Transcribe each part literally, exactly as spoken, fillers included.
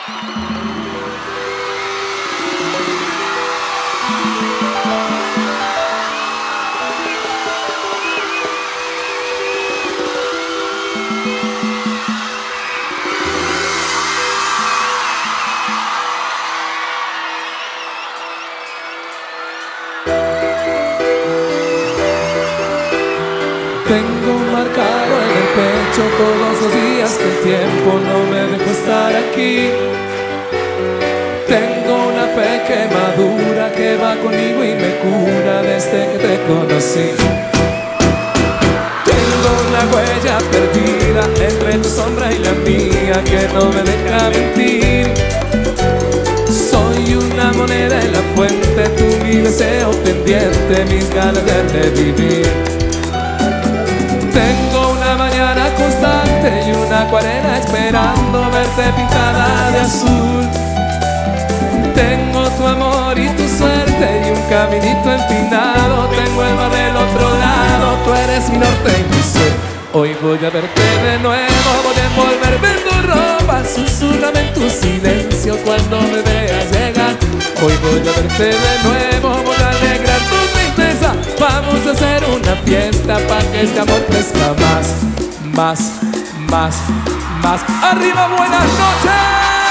Tengo marcado en el pecho todos los días que el tiempo no me dejó estar aquí. Tengo una fe que madura, que va conmigo y me cura desde que te conocí. Tengo una huella perdida entre tu sombra y la mía que no me deja mentir. Soy una moneda en la fuente, tú mi deseo pendiente, mis ganas de revivir. Tengo una mañana constante y una acuarela esperando verte pintada de azul. Tengo tu amor y tu suerte y un caminito empinado. Tengo el mar del otro lado, tú eres mi norte y mi sol. Hoy voy a verte de nuevo, voy a envolverme en tu ropa. Susurrame en tu silencio cuando me veas llegar. Hoy voy a verte de nuevo, voy a alegrar tu tristeza. Vamos a hacer una fiesta para que este amor crezca más, más, más, más. ¡Arriba, buenas noches!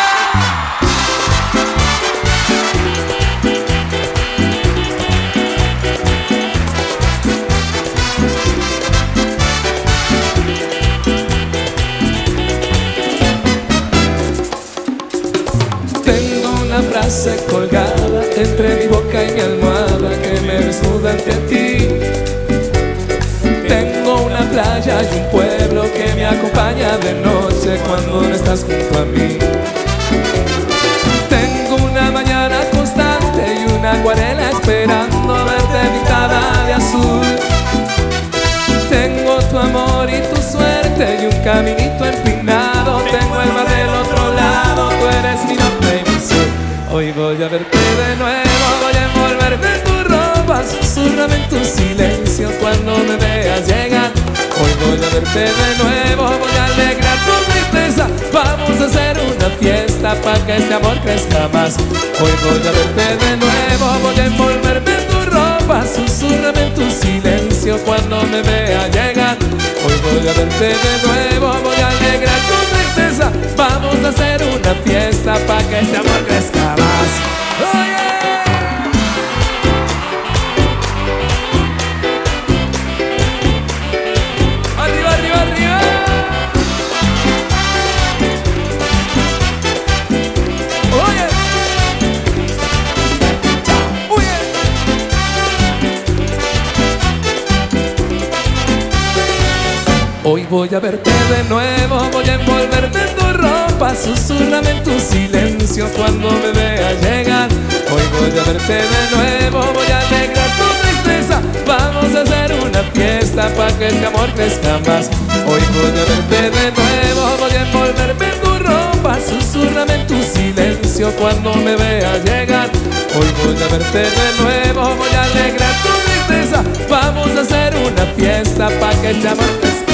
Frase colgada entre mi boca y mi almohada que me desnuda ante ti. Tengo una playa y un pueblo que me acompaña de noche cuando no estás junto a mí. Tengo una mañana constante y una acuarela esperando verte pintada de azul. Tengo tu amor y tu suerte y un caminito empinado. Tengo el mar del otro lado, tú eres mi norte y mi sur. Hoy voy a verte de nuevo, voy a envolverme en tu ropa. Susurrame en tu silencio cuando me veas llegar. Hoy voy a verte de nuevo, voy a alegrar tu tristeza. Vamos a hacer una fiesta para que este amor crezca más. Hoy voy a verte de nuevo, voy a envolverme en tu ropa. Susurrame en tu silencio cuando me veas llegar. Hoy voy a verte de nuevo, voy a alegrar tu tristeza. Vamos a hacer una fiesta para que este amor crezca más. Oh, yeah. Arriba, arriba, arriba. Oh, yeah. Oh, yeah. Hoy voy a verte de nuevo, voy a envolverte en tu ropa. Susurrame en tu silencio cuando me veas llegar. Hoy voy a verte de nuevo, voy a alegrar tu tristeza. Vamos a hacer una fiesta para que este amor crezca más. Hoy voy a verte de nuevo, voy a envolverme en tu ropa. Susurrame en tu silencio cuando me veas llegar. Hoy voy a verte de nuevo, voy a alegrar tu tristeza. Vamos a hacer una fiesta para que este amor crezca más.